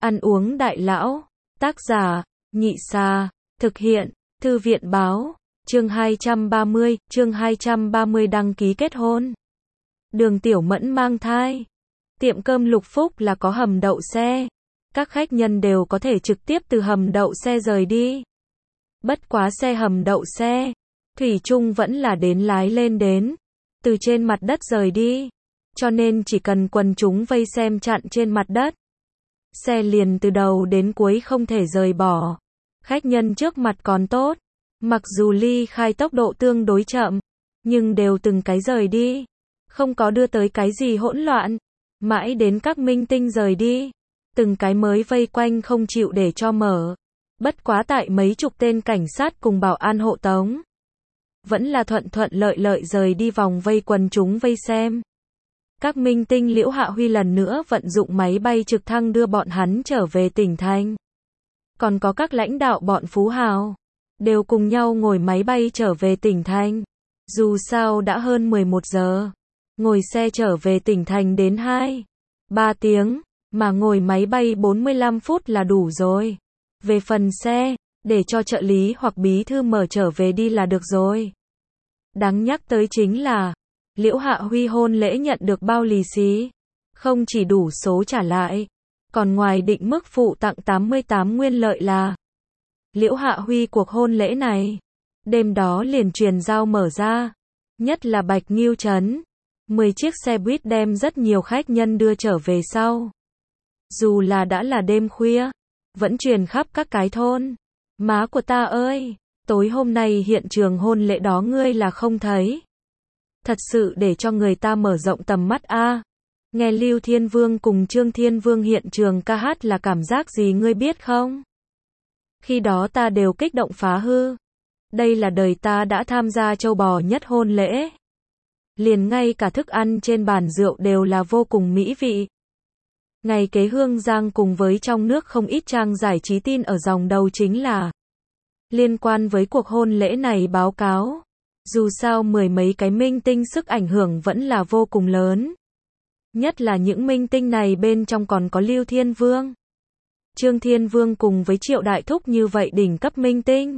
Ăn uống đại lão. Tác giả, Nhị Xà. Thực hiện, Thư viện báo. Chương 230 đăng ký kết hôn. Đường Tiểu Mẫn mang thai. Tiệm cơm Lục Phúc là có hầm đậu xe. Các khách nhân đều có thể trực tiếp từ hầm đậu xe rời đi. Bất quá xe hầm đậu xe, thủy chung vẫn là đến lái lên đến, từ trên mặt đất rời đi. Cho nên chỉ cần quần chúng vây xem chặn trên mặt đất, xe liền từ đầu đến cuối không thể rời bỏ. Khách nhân trước mặt còn tốt, mặc dù ly khai tốc độ tương đối chậm, nhưng đều từng cái rời đi, không có đưa tới cái gì hỗn loạn. Mãi đến các minh tinh rời đi, từng cái mới vây quanh không chịu để cho mở. Bất quá tại mấy chục tên cảnh sát cùng bảo an hộ tống, vẫn là thuận thuận lợi lợi rời đi vòng vây quần chúng vây xem. Các minh tinh Liễu Hạ Huy lần nữa vận dụng máy bay trực thăng đưa bọn hắn trở về tỉnh thành. Còn có các lãnh đạo bọn phú hào, đều cùng nhau ngồi máy bay trở về tỉnh thành. Dù sao đã hơn 11 giờ, ngồi xe trở về tỉnh thành đến 2-3 tiếng, mà ngồi máy bay 45 phút là đủ rồi. Về phần xe, để cho trợ lý hoặc bí thư mở trở về đi là được rồi. Đáng nhắc tới chính là, Liễu Hạ Huy hôn lễ nhận được bao lì xì, không chỉ đủ số trả lại, còn ngoài định mức phụ tặng 88 nguyên lợi là. Liễu Hạ Huy cuộc hôn lễ này, đêm đó liền truyền giao mở ra, nhất là Bạch Nghiêu Trấn, 10 chiếc xe buýt đem rất nhiều khách nhân đưa trở về sau. Dù là đã là đêm khuya, vẫn truyền khắp các cái thôn. Má của ta ơi, tối hôm nay hiện trường hôn lễ đó ngươi là không thấy. Thật sự để cho người ta mở rộng tầm mắt a. Nghe Lưu Thiên Vương cùng Trương Thiên Vương hiện trường ca hát là cảm giác gì ngươi biết không? Khi đó ta đều kích động phá hư. Đây là đời ta đã tham gia châu bò nhất hôn lễ. Liền ngay cả thức ăn trên bàn rượu đều là vô cùng mỹ vị. Ngày kế Hương Giang cùng với trong nước không ít trang giải trí tin ở dòng đầu chính là liên quan với cuộc hôn lễ này báo cáo. Dù sao mười mấy cái minh tinh sức ảnh hưởng vẫn là vô cùng lớn. Nhất là những minh tinh này bên trong còn có Lưu Thiên Vương, Trương Thiên Vương cùng với Triệu Đại Thúc như vậy đỉnh cấp minh tinh.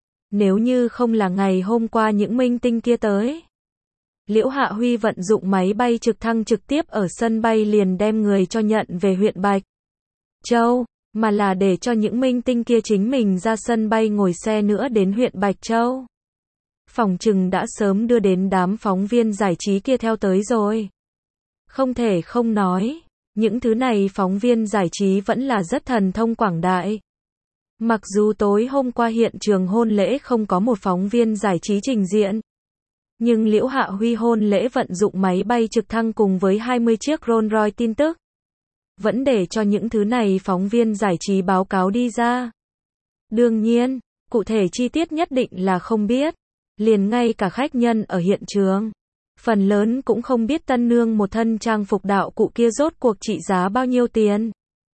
Nếu như không là ngày hôm qua những minh tinh kia tới, Liễu Hạ Huy vận dụng máy bay trực thăng trực tiếp ở sân bay liền đem người cho nhận về huyện Bạch Châu, mà là để cho những minh tinh kia chính mình ra sân bay ngồi xe nữa đến huyện Bạch Châu. Phòng trừng đã sớm đưa đến đám phóng viên giải trí kia theo tới rồi. Không thể không nói, những thứ này phóng viên giải trí vẫn là rất thần thông quảng đại. Mặc dù tối hôm qua hiện trường hôn lễ không có một phóng viên giải trí trình diện, nhưng Liễu Hạ Huy hôn lễ vận dụng máy bay trực thăng cùng với 20 chiếc Rolls Royce tin tức, vẫn để cho những thứ này phóng viên giải trí báo cáo đi ra. Đương nhiên, cụ thể chi tiết nhất định là không biết. Liền ngay cả khách nhân ở hiện trường, phần lớn cũng không biết tân nương một thân trang phục đạo cụ kia rốt cuộc trị giá bao nhiêu tiền.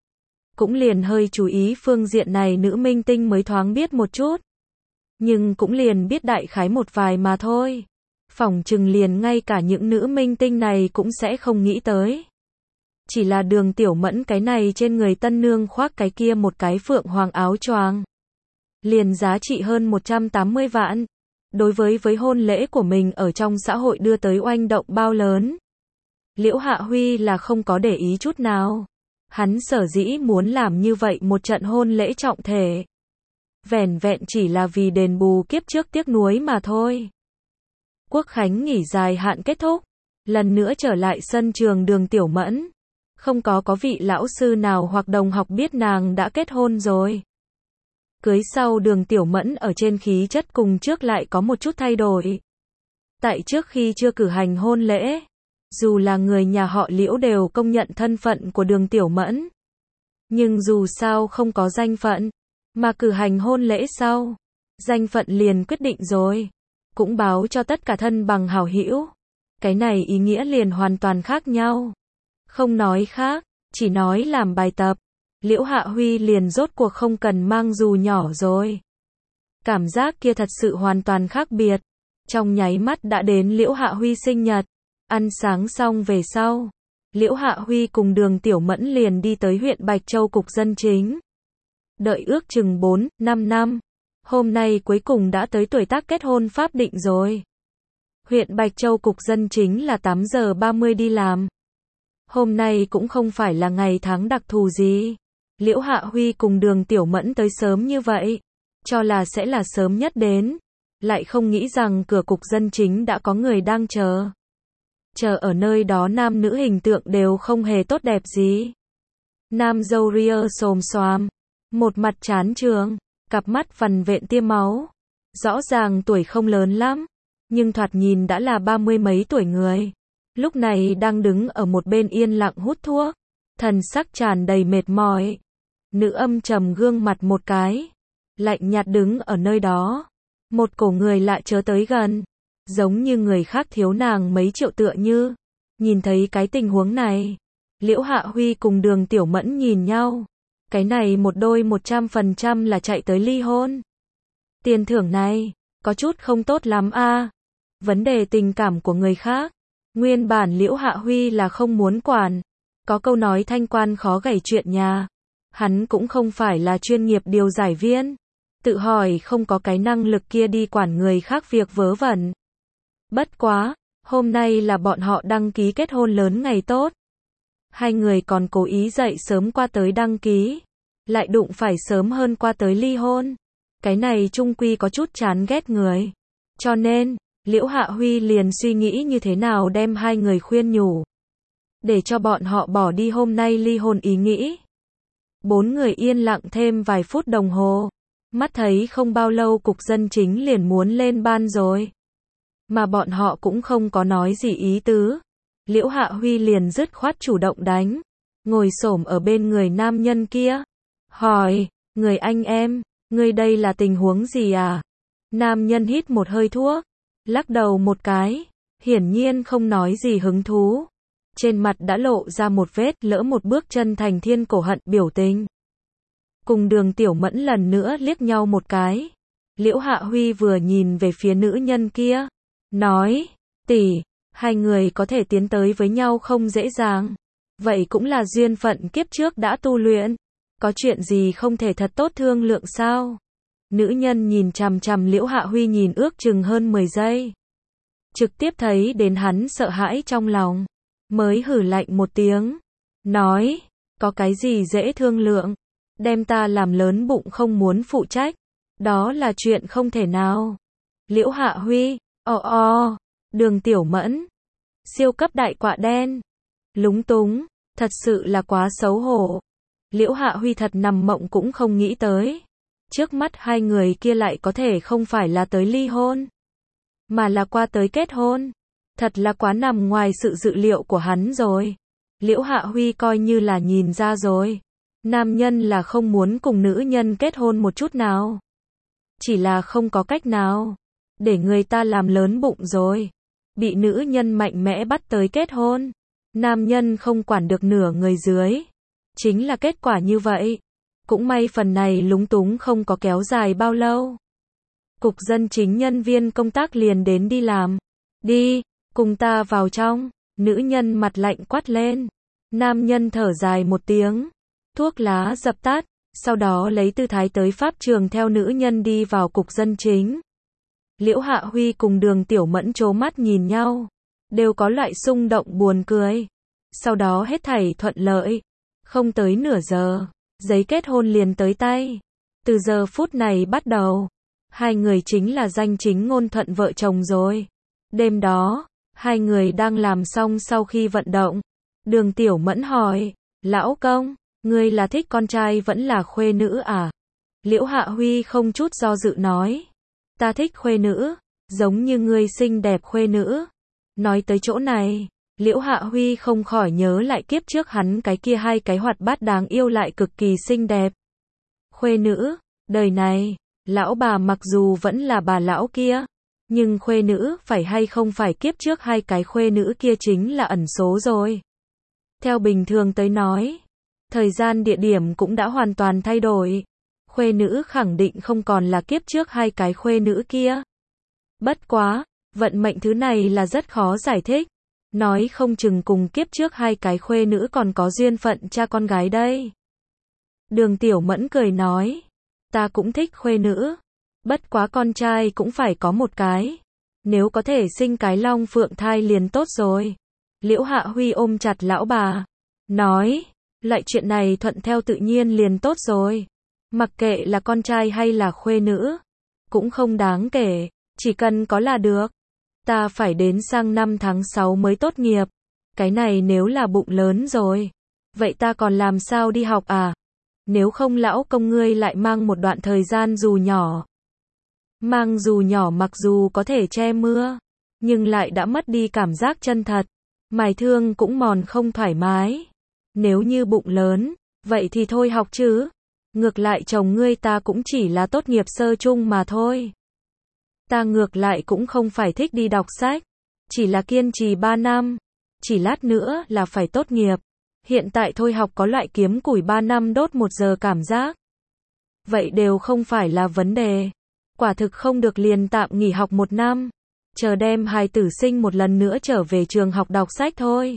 Cũng liền hơi chú ý phương diện này nữ minh tinh mới thoáng biết một chút. Nhưng cũng liền biết đại khái một vài mà thôi. Phỏng chừng liền ngay cả những nữ minh tinh này cũng sẽ không nghĩ tới. Chỉ là Đường Tiểu Mẫn cái này trên người tân nương khoác cái kia một cái phượng hoàng áo choàng, liền giá trị hơn 180 vạn. Đối với hôn lễ của mình ở trong xã hội đưa tới oanh động bao lớn, Liễu Hạ Huy là không có để ý chút nào. Hắn sở dĩ muốn làm như vậy một trận hôn lễ trọng thể, vẻn vẹn chỉ là vì đền bù kiếp trước tiếc nuối mà thôi. Quốc khánh nghỉ dài hạn kết thúc, lần nữa trở lại sân trường Đường Tiểu Mẫn. Không có vị lão sư nào hoặc đồng học biết nàng đã kết hôn rồi. Cưới sau Đường Tiểu Mẫn ở trên khí chất cùng trước lại có một chút thay đổi. Tại trước khi chưa cử hành hôn lễ, dù là người nhà họ Liễu đều công nhận thân phận của Đường Tiểu Mẫn. Nhưng dù sao không có danh phận, mà cử hành hôn lễ sau, danh phận liền quyết định rồi. Cũng báo cho tất cả thân bằng hảo hữu. Cái này ý nghĩa liền hoàn toàn khác nhau. Không nói khác, chỉ nói làm bài tập. Liễu Hạ Huy liền rốt cuộc không cần mang dù nhỏ rồi. Cảm giác kia thật sự hoàn toàn khác biệt. Trong nháy mắt đã đến Liễu Hạ Huy sinh nhật. Ăn sáng xong về sau, Liễu Hạ Huy cùng Đường Tiểu Mẫn liền đi tới huyện Bạch Châu cục dân chính. Đợi ước chừng 4-5 năm. Hôm nay cuối cùng đã tới tuổi tác kết hôn pháp định rồi. Huyện Bạch Châu cục dân chính là 8 giờ 30 đi làm. Hôm nay cũng không phải là ngày tháng đặc thù gì. Liễu Hạ Huy cùng Đường Tiểu Mẫn tới sớm như vậy, cho là sẽ là sớm nhất đến, lại không nghĩ rằng cửa cục dân chính đã có người đang chờ. Chờ ở nơi đó nam nữ hình tượng đều không hề tốt đẹp gì. Nam râu ria xồm xoàm, một mặt chán trường, cặp mắt vằn vện tia máu. Rõ ràng tuổi không lớn lắm, nhưng thoạt nhìn đã là 30 mấy tuổi người. Lúc này đang đứng ở một bên yên lặng hút thuốc, thần sắc tràn đầy mệt mỏi. Nữ âm trầm gương mặt một cái, lạnh nhạt đứng ở nơi đó. Một cổ người lạ chớ tới gần, giống như người khác thiếu nàng mấy triệu tựa như. Nhìn thấy cái tình huống này, Liễu Hạ Huy cùng Đường Tiểu Mẫn nhìn nhau. Cái này một đôi 100% là chạy tới ly hôn. Tiền thưởng này, có chút không tốt lắm a. Vấn đề tình cảm của người khác, nguyên bản Liễu Hạ Huy là không muốn quản. Có câu nói thanh quan khó gảy chuyện nhà. Hắn cũng không phải là chuyên nghiệp điều giải viên. Tự hỏi không có cái năng lực kia đi quản người khác việc vớ vẩn. Bất quá, hôm nay là bọn họ đăng ký kết hôn lớn ngày tốt. Hai người còn cố ý dậy sớm qua tới đăng ký, lại đụng phải sớm hơn qua tới ly hôn. Cái này chung quy có chút chán ghét người. Cho nên, Liễu Hạ Huy liền suy nghĩ như thế nào đem hai người khuyên nhủ, để cho bọn họ bỏ đi hôm nay ly hôn ý nghĩ. Bốn người yên lặng thêm vài phút đồng hồ. Mắt thấy không bao lâu cục dân chính liền muốn lên ban rồi. Mà bọn họ cũng không có nói gì ý tứ. Liễu Hạ Huy liền dứt khoát chủ động đánh. Ngồi xổm ở bên người nam nhân kia. Hỏi, người anh em, ngươi đây là tình huống gì à? Nam nhân hít một hơi thuốc, lắc đầu một cái, hiển nhiên không nói gì hứng thú. Trên mặt đã lộ ra một vết lỡ một bước chân thành thiên cổ hận biểu tình. Cùng Đường Tiểu Mẫn lần nữa liếc nhau một cái. Liễu Hạ Huy vừa nhìn về phía nữ nhân kia, nói, tỷ, hai người có thể tiến tới với nhau không dễ dàng. Vậy cũng là duyên phận kiếp trước đã tu luyện. Có chuyện gì không thể thật tốt thương lượng sao? Nữ nhân nhìn chằm chằm Liễu Hạ Huy nhìn ước chừng hơn 10 giây. Trực tiếp thấy đến hắn sợ hãi trong lòng. Mới hử lạnh một tiếng. Nói, có cái gì dễ thương lượng? Đem ta làm lớn bụng không muốn phụ trách. Đó là chuyện không thể nào. Liễu Hạ Huy, Đường Tiểu Mẫn. Siêu cấp đại quạ đen. Lúng túng, thật sự là quá xấu hổ. Liễu Hạ Huy thật nằm mộng cũng không nghĩ tới. Trước mắt hai người kia lại có thể không phải là tới ly hôn, mà là qua tới kết hôn. Thật là quá nằm ngoài sự dự liệu của hắn rồi. Liễu Hạ Huy coi như là nhìn ra rồi. Nam nhân là không muốn cùng nữ nhân kết hôn một chút nào. Chỉ là không có cách nào. Để người ta làm lớn bụng rồi. Bị nữ nhân mạnh mẽ bắt tới kết hôn. Nam nhân không quản được nửa người dưới. Chính là kết quả như vậy. Cũng may phần này lúng túng không có kéo dài bao lâu. Cục dân chính nhân viên công tác liền đến đi làm. Đi, cùng ta vào trong. Nữ nhân mặt lạnh quát lên. Nam nhân thở dài một tiếng. Thuốc lá dập tắt. Sau đó lấy tư thái tới pháp trường theo nữ nhân đi vào cục dân chính. Liễu Hạ Huy cùng Đường Tiểu Mẫn trố mắt nhìn nhau. Đều có loại xung động buồn cười. Sau đó hết thảy thuận lợi. Không tới nửa giờ, giấy kết hôn liền tới tay. Từ giờ phút này bắt đầu, hai người chính là danh chính ngôn thuận vợ chồng rồi. Đêm đó, hai người đang làm xong sau khi vận động. Đường Tiểu Mẫn hỏi, lão công, ngươi là thích con trai vẫn là khuê nữ à? Liễu Hạ Huy không chút do dự nói, ta thích khuê nữ, giống như ngươi xinh đẹp khuê nữ. Nói tới chỗ này, Liễu Hạ Huy không khỏi nhớ lại kiếp trước hắn cái kia hai cái hoạt bát đáng yêu lại cực kỳ xinh đẹp. Khuê nữ, đời này, lão bà mặc dù vẫn là bà lão kia, nhưng khuê nữ phải hay không phải kiếp trước hai cái khuê nữ kia chính là ẩn số rồi. Theo bình thường tới nói, thời gian địa điểm cũng đã hoàn toàn thay đổi. Khuê nữ khẳng định không còn là kiếp trước hai cái khuê nữ kia. Bất quá, vận mệnh thứ này là rất khó giải thích. Nói không chừng cùng kiếp trước hai cái khuê nữ còn có duyên phận cha con gái đây. Đường Tiểu Mẫn cười nói, ta cũng thích khuê nữ, bất quá con trai cũng phải có một cái. Nếu có thể sinh cái long phượng thai liền tốt rồi. Liễu Hạ Huy ôm chặt lão bà, nói, loại chuyện này thuận theo tự nhiên liền tốt rồi. Mặc kệ là con trai hay là khuê nữ, cũng không đáng kể, chỉ cần có là được. Ta phải đến sang năm tháng 6 mới tốt nghiệp. Cái này nếu là bụng lớn rồi, vậy ta còn làm sao đi học à? Nếu không lão công ngươi lại mang một đoạn thời gian dù nhỏ. Mang dù nhỏ mặc dù có thể che mưa, nhưng lại đã mất đi cảm giác chân thật. Mài thương cũng mòn không thoải mái. Nếu như bụng lớn, vậy thì thôi học chứ. Ngược lại chồng ngươi ta cũng chỉ là tốt nghiệp sơ chung mà thôi. Ta ngược lại cũng không phải thích đi đọc sách, chỉ là kiên trì 3 năm, chỉ lát nữa là phải tốt nghiệp. Hiện tại thôi học có loại kiếm củi 3 năm đốt 1 giờ cảm giác. Vậy đều không phải là vấn đề. Quả thực không được liền tạm nghỉ học 1 năm, chờ đem hài tử sinh một lần nữa trở về trường học đọc sách thôi.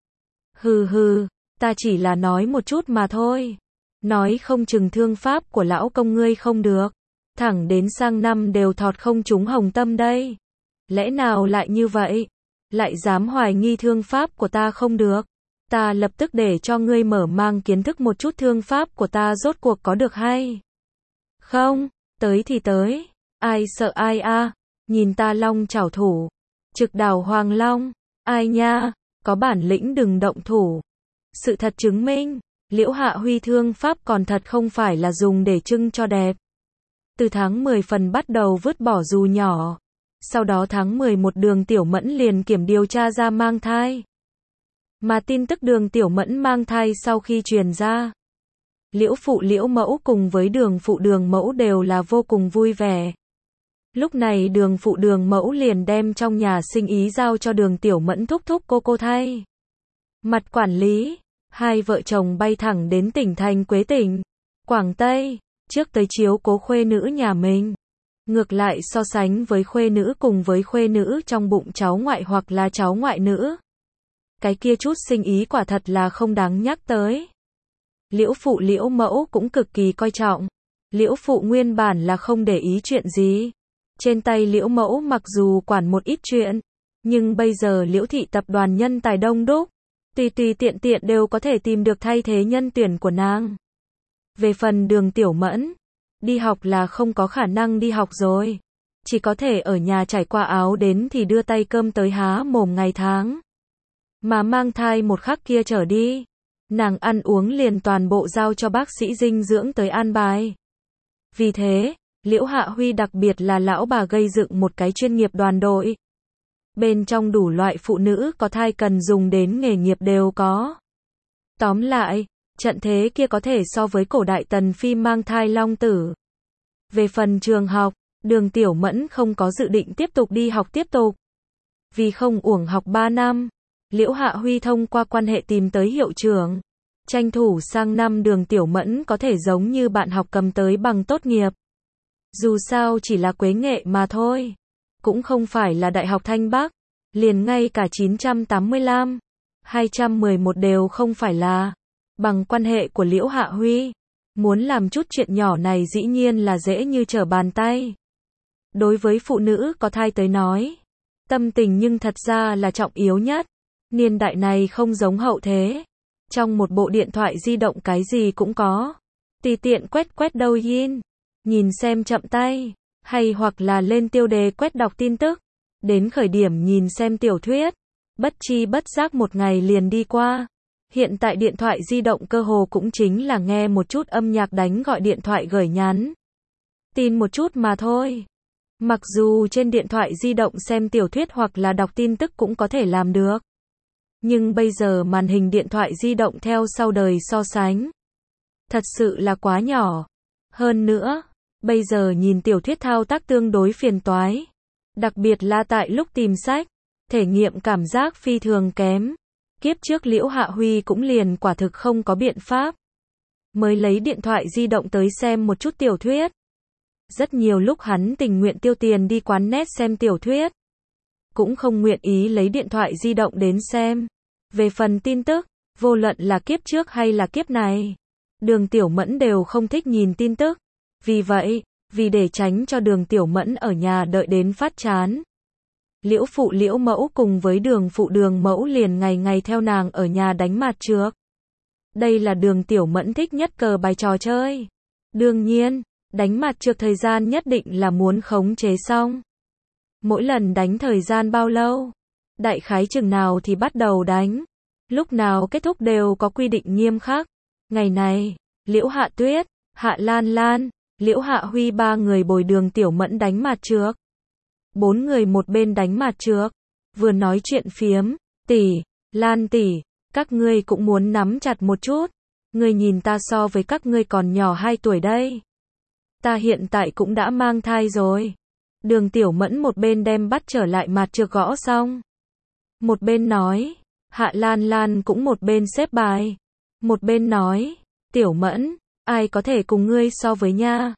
Hừ hừ, ta chỉ là nói một chút mà thôi. Nói không chừng thương pháp của lão công ngươi không được. Thẳng đến sang năm đều thọt không trúng hồng tâm đây. Lẽ nào lại như vậy? Lại dám hoài nghi thương pháp của ta không được. Ta lập tức để cho ngươi mở mang kiến thức một chút thương pháp của ta rốt cuộc có được hay không? Tới thì tới. Ai sợ ai a? Nhìn ta long chảo thủ. Trực đảo hoàng long. Ai nha? Có bản lĩnh đừng động thủ. Sự thật chứng minh, Liễu Hạ Huy thương pháp còn thật không phải là dùng để trưng cho đẹp. Từ tháng 10 phần bắt đầu vứt bỏ dù nhỏ. Sau đó tháng 11 Đường Tiểu Mẫn liền kiểm điều tra ra mang thai. Mà tin tức Đường Tiểu Mẫn mang thai sau khi truyền ra, Liễu phụ Liễu mẫu cùng với Đường phụ Đường mẫu đều là vô cùng vui vẻ. Lúc này Đường phụ Đường mẫu liền đem trong nhà sinh ý giao cho Đường Tiểu Mẫn thúc thúc cô thay. Mặt quản lý, hai vợ chồng bay thẳng đến tỉnh thành Quế tỉnh, Quảng Tây, trước tới chiếu cố khuê nữ nhà mình. Ngược lại so sánh với khuê nữ cùng với khuê nữ trong bụng cháu ngoại hoặc là cháu ngoại nữ, cái kia chút sinh ý quả thật là không đáng nhắc tới. Liễu phụ Liễu mẫu cũng cực kỳ coi trọng. Liễu phụ nguyên bản là không để ý chuyện gì. Trên tay Liễu mẫu mặc dù quản một ít chuyện, nhưng bây giờ Liễu thị tập đoàn nhân tài đông đúc, tùy tùy tiện tiện đều có thể tìm được thay thế nhân tuyển của nàng. Về phần Đường Tiểu Mẫn, đi học là không có khả năng đi học rồi. Chỉ có thể ở nhà trải qua áo đến thì đưa tay cơm tới há mồm ngày tháng. Mà mang thai một khắc kia trở đi, nàng ăn uống liền toàn bộ giao cho bác sĩ dinh dưỡng tới an bài. Vì thế, Liễu Hạ Huy đặc biệt là lão bà gây dựng một cái chuyên nghiệp đoàn đội. Bên trong đủ loại phụ nữ có thai cần dùng đến nghề nghiệp đều có. Tóm lại, trận thế kia có thể so với cổ đại tần phi mang thai long tử. Về phần trường học, Đường Tiểu Mẫn không có dự định tiếp tục đi học tiếp tục. Vì không uổng học 3 năm, Liễu Hạ Huy thông qua quan hệ tìm tới hiệu trưởng. Tranh thủ sang năm Đường Tiểu Mẫn có thể giống như bạn học cầm tới bằng tốt nghiệp. Dù sao chỉ là Quế Nghệ mà thôi. Cũng không phải là Đại học Thanh Bắc. Liền ngay cả 985, 211 đều không phải là. Bằng quan hệ của Liễu Hạ Huy, muốn làm chút chuyện nhỏ này dĩ nhiên là dễ như trở bàn tay. Đối với phụ nữ có thai tới nói, tâm tình nhưng thật ra là trọng yếu nhất. Niên đại này không giống hậu thế. Trong một bộ điện thoại di động cái gì cũng có. Tùy tiện quét quét đâu yin, nhìn xem chậm tay, hay hoặc là lên tiêu đề quét đọc tin tức, đến khởi điểm nhìn xem tiểu thuyết, bất chi bất giác một ngày liền đi qua. Hiện tại điện thoại di động cơ hồ cũng chính là nghe một chút âm nhạc, đánh gọi điện thoại, gửi nhắn tin một chút mà thôi. Mặc dù trên điện thoại di động xem tiểu thuyết hoặc là đọc tin tức cũng có thể làm được. Nhưng bây giờ màn hình điện thoại di động theo sau đời so sánh, thật sự là quá nhỏ. Hơn nữa, bây giờ nhìn tiểu thuyết thao tác tương đối phiền toái. Đặc biệt là tại lúc tìm sách, thể nghiệm cảm giác phi thường kém. Kiếp trước Liễu Hạ Huy cũng liền quả thực không có biện pháp, mới lấy điện thoại di động tới xem một chút tiểu thuyết. Rất nhiều lúc hắn tình nguyện tiêu tiền đi quán net xem tiểu thuyết. cũng không nguyện ý lấy điện thoại di động đến xem. Về phần tin tức, vô luận là kiếp trước hay là kiếp này, Đường Tiểu Mẫn đều không thích nhìn tin tức. Vì vậy, vì để tránh cho Đường Tiểu Mẫn ở nhà đợi đến phát chán, Liễu phụ Liễu mẫu cùng với Đường phụ Đường mẫu liền ngày ngày theo nàng ở nhà đánh mạt trược. Đây là Đường Tiểu Mẫn thích nhất cờ bài trò chơi. Đương nhiên, đánh mạt trược thời gian nhất định là muốn khống chế xong. Mỗi lần đánh thời gian bao lâu? Đại khái chừng nào thì bắt đầu đánh? Lúc nào kết thúc đều có quy định nghiêm khắc. Ngày này, Liễu Hạ Tuyết, Hạ Lan Lan, Liễu Hạ Huy ba người bồi Đường Tiểu Mẫn đánh mạt trược. 4 người một bên đánh mạt trược, vừa nói chuyện phiếm, tỷ, Lan tỷ, các ngươi cũng muốn nắm chặt một chút. Ngươi nhìn ta so với các ngươi còn nhỏ 2 tuổi đây. Ta hiện tại cũng đã mang thai rồi. Đường Tiểu Mẫn một bên đem bắt trở lại mạt trược gõ xong, một bên nói, Hạ Lan Lan cũng một bên xếp bài, một bên nói, Tiểu Mẫn, ai có thể cùng ngươi so với nha.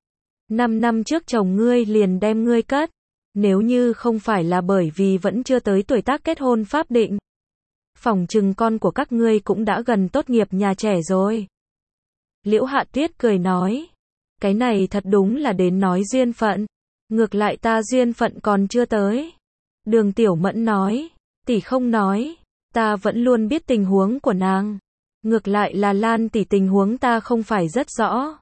5 năm trước chồng ngươi liền đem ngươi cất, nếu như không phải là bởi vì vẫn chưa tới tuổi tác kết hôn pháp định, phỏng chừng con của các ngươi cũng đã gần tốt nghiệp nhà trẻ rồi. Liễu Hạ Tuyết cười nói, cái này thật đúng là đến nói duyên phận, ngược lại ta duyên phận còn chưa tới. Đường Tiểu Mẫn nói, tỷ không nói, ta vẫn luôn biết tình huống của nàng. Ngược lại là Lan tỷ tình huống ta không phải rất rõ.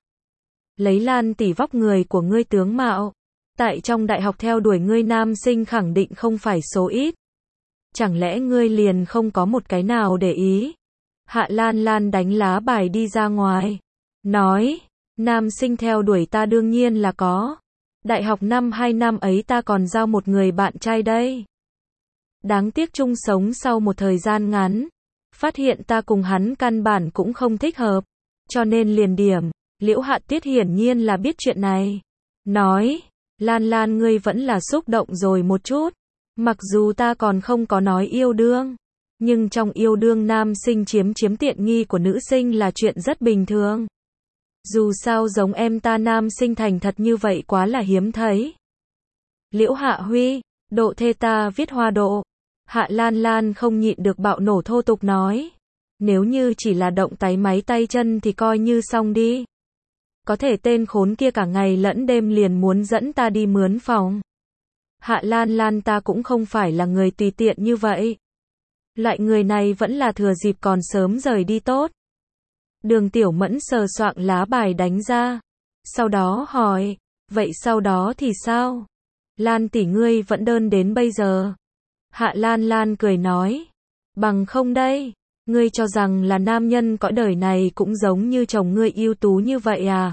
Lấy Lan tỷ vóc người của ngươi tướng mạo, tại trong đại học theo đuổi ngươi nam sinh khẳng định không phải số ít. Chẳng lẽ ngươi liền không có một cái nào để ý? Hạ Lan Lan đánh lá bài đi ra ngoài, nói, nam sinh theo đuổi ta đương nhiên là có. Đại học năm 2 năm ấy ta còn giao một người bạn trai đây. Đáng tiếc chung sống sau một thời gian ngắn, phát hiện ta cùng hắn căn bản cũng không thích hợp, cho nên liền điểm. Liễu Hạ Tuyết hiển nhiên là biết chuyện này, nói, Lan Lan ngươi vẫn là xúc động rồi một chút. Mặc dù ta còn không có nói yêu đương, nhưng trong yêu đương nam sinh chiếm tiện nghi của nữ sinh là chuyện rất bình thường. Dù sao giống em ta nam sinh thành thật như vậy quá là hiếm thấy. Liễu Hạ Huy, độ thê ta viết hoa độ. Hạ Lan Lan không nhịn được bạo nổ thô tục nói, nếu như chỉ là động táy máy tay chân thì coi như xong đi. Có thể tên khốn kia cả ngày lẫn đêm liền muốn dẫn ta đi mướn phòng. Hạ Lan Lan ta cũng không phải là người tùy tiện như vậy. Loại người này vẫn là thừa dịp còn sớm rời đi tốt. Đường Tiểu Mẫn sờ soạng lá bài đánh ra. Sau đó hỏi, vậy sau đó thì sao? Lan tỷ ngươi vẫn đơn đến bây giờ. Hạ Lan Lan cười nói, bằng không đây, ngươi cho rằng là nam nhân cõi đời này cũng giống như chồng ngươi ưu tú như vậy à?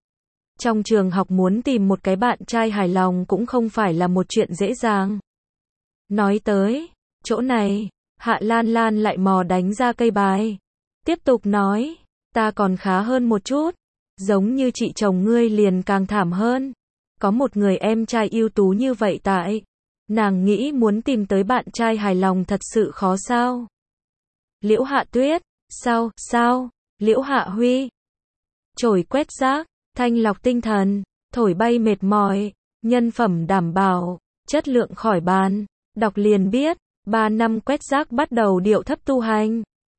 Trong trường học muốn tìm một cái bạn trai hài lòng cũng không phải là một chuyện dễ dàng. Nói tới chỗ này, Hạ Lan Lan lại mò đánh ra cây bài. Tiếp tục nói, ta còn khá hơn một chút. Giống như chị chồng ngươi liền càng thảm hơn. Có một người em trai ưu tú như vậy tại. Nàng nghĩ muốn tìm tới bạn trai hài lòng thật sự khó sao? Liễu Hạ Tuyết, sao? Liễu Hạ Huy, chổi quét rác, thanh lọc tinh thần, thổi bay mệt mỏi, nhân phẩm đảm bảo, chất lượng khỏi bàn. Đọc liền biết, 3 năm quét rác bắt đầu điệu thấp tu hành.